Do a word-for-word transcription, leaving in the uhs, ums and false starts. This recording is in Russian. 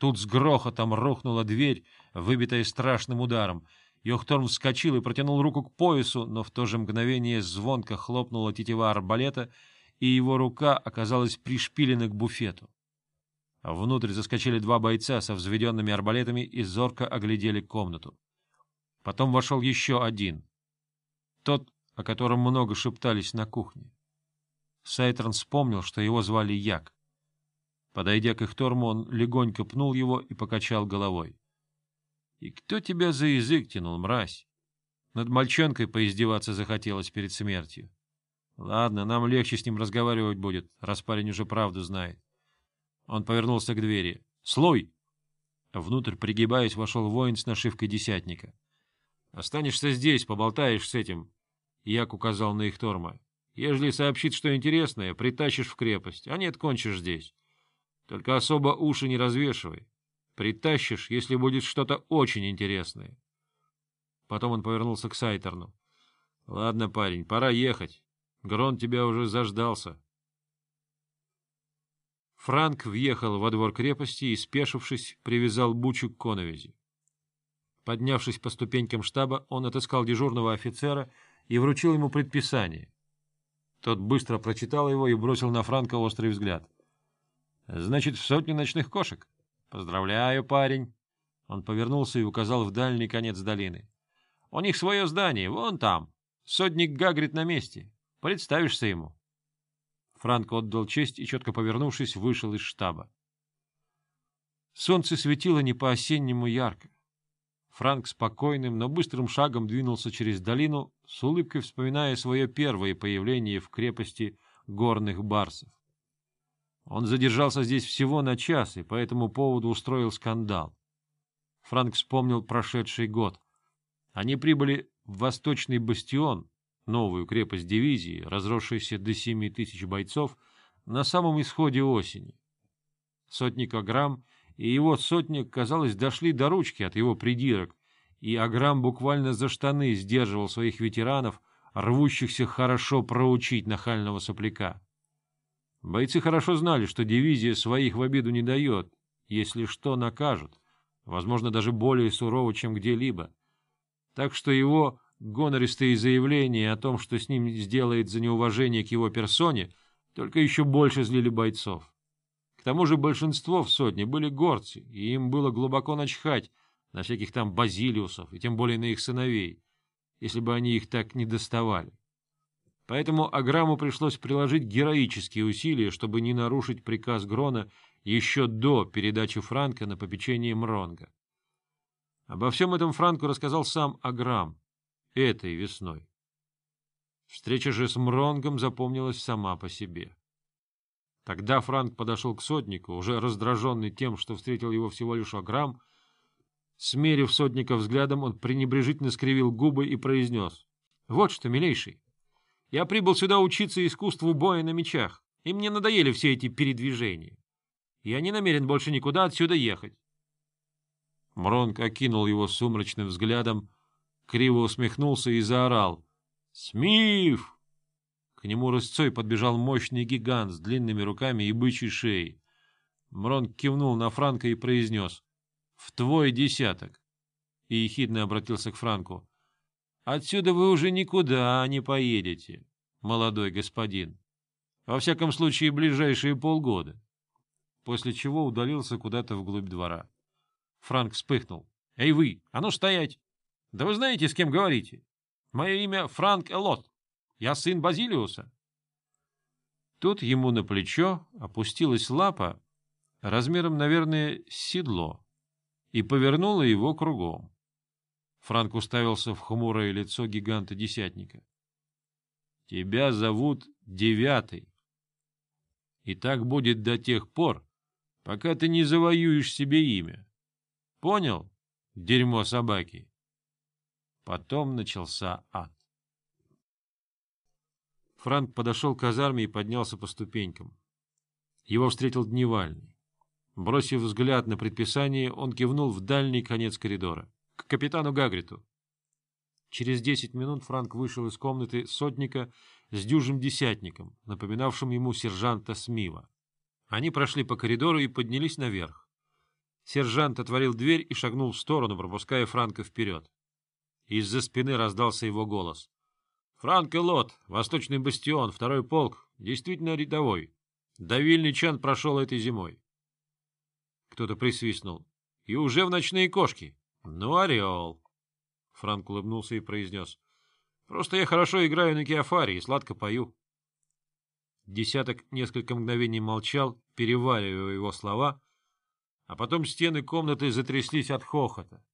Тут с грохотом рухнула дверь, выбитая страшным ударом. Йохторм вскочил и протянул руку к поясу, но в то же мгновение звонко хлопнула тетива арбалета, и его рука оказалась пришпилена к буфету. Внутрь заскочили два бойца со взведенными арбалетами и зорко оглядели комнату. Потом вошел еще один. Тот, о котором много шептались на кухне. Сайтрон вспомнил, что его звали Як. Подойдя к Ихторму, он легонько пнул его и покачал головой. — И кто тебя за язык тянул, мразь? Над мальчонкой поиздеваться захотелось перед смертью. Ладно, нам легче с ним разговаривать будет, раз парень уже правду знает. Он повернулся к двери. — Слой! Внутрь, пригибаясь, вошел воин с нашивкой десятника. — Останешься здесь, поболтаешь с этим. Як указал на Ихторма. — Ежели сообщит, что интересное, притащишь в крепость, а нет, кончишь здесь. Только особо уши не развешивай. Притащишь, если будет что-то очень интересное. Потом он повернулся к Сайтерну. — Ладно, парень, пора ехать. Грон тебя уже заждался. Франк въехал во двор крепости и, спешившись, привязал Бучу к коновизи. Поднявшись по ступенькам штаба, он отыскал дежурного офицера и вручил ему предписание. Тот быстро прочитал его и бросил на Франка острый взгляд. — Значит, в сотню ночных кошек? — Поздравляю, парень. Он повернулся и указал в дальний конец долины. — У них свое здание, вон там. Сотник Гагрид на месте. Представишься ему. Франк отдал честь и, четко повернувшись, вышел из штаба. Солнце светило не по-осеннему ярко. Франк спокойным, но быстрым шагом двинулся через долину, с улыбкой вспоминая свое первое появление в крепости горных барсов. Он задержался здесь всего на час и по этому поводу устроил скандал. Франк вспомнил прошедший год. Они прибыли в Восточный бастион, новую крепость дивизии, разросшейся до семи тысяч бойцов, на самом исходе осени. Сотник Аграм и его сотник, казалось, дошли до ручки от его придирок, и Аграм буквально за штаны сдерживал своих ветеранов, рвущихся хорошо проучить нахального сопляка. Бойцы хорошо знали, что дивизия своих в обиду не дает, если что, накажут, возможно, даже более сурово, чем где-либо. Так что его гонористые заявления о том, что с ним сделает за неуважение к его персоне, только еще больше злили бойцов. К тому же большинство в сотне были горцы, и им было глубоко начхать на всяких там базилиусов, и тем более на их сыновей, если бы они их так не доставали. Поэтому Аграму пришлось приложить героические усилия, чтобы не нарушить приказ Грона еще до передачи Франка на попечение Мронга. Обо всем этом Франку рассказал сам Аграм этой весной. Встреча же с Мронгом запомнилась сама по себе. Тогда Франк подошел к сотнику, уже раздраженный тем, что встретил его всего лишь Аграм. Смерив сотника взглядом, он пренебрежительно скривил губы и произнес: — Вот что, милейший, я прибыл сюда учиться искусству боя на мечах, и мне надоели все эти передвижения. Я не намерен больше никуда отсюда ехать. Мронг окинул его сумрачным взглядом, криво усмехнулся и заорал: — Смив! К нему рысцой подбежал мощный гигант с длинными руками и бычьей шеей. Мронг кивнул на Франка и произнес: — В твой десяток. И ехидно обратился к Франку: — Отсюда вы уже никуда не поедете, молодой господин. Во всяком случае, ближайшие полгода. После чего удалился куда-то вглубь двора. Франк вспыхнул: — Эй вы, а ну стоять! Да вы знаете, с кем говорите? Мое имя Франк Элот. Я сын Базилиуса. Тут ему на плечо опустилась лапа, размером, наверное, с седло, и повернула его кругом. Франк уставился в хмурое лицо гиганта-десятника. — Тебя зовут Девятый. И так будет до тех пор, пока ты не завоюешь себе имя. Понял, дерьмо собаки? Потом начался ад. Франк подошел к казарме и поднялся по ступенькам. Его встретил Дневальный. Бросив взгляд на предписание, он кивнул в дальний конец коридора, к капитану Гагриту. Через десять минут Франк вышел из комнаты сотника с дюжим десятником, напоминавшим ему сержанта Смива. Они прошли по коридору и поднялись наверх. Сержант отворил дверь и шагнул в сторону, пропуская Франка вперед. Из-за спины раздался его голос. — Франк Элот, Восточный бастион, второй полк, действительно рядовой. Давильный Чан прошел этой зимой. Кто-то присвистнул. — И уже в ночные кошки. Ну, орел. Франк улыбнулся и произнес. — Просто я хорошо играю на киофаре и сладко пою. Десяток несколько мгновений молчал, переваривая его слова, а потом стены комнаты затряслись от хохота.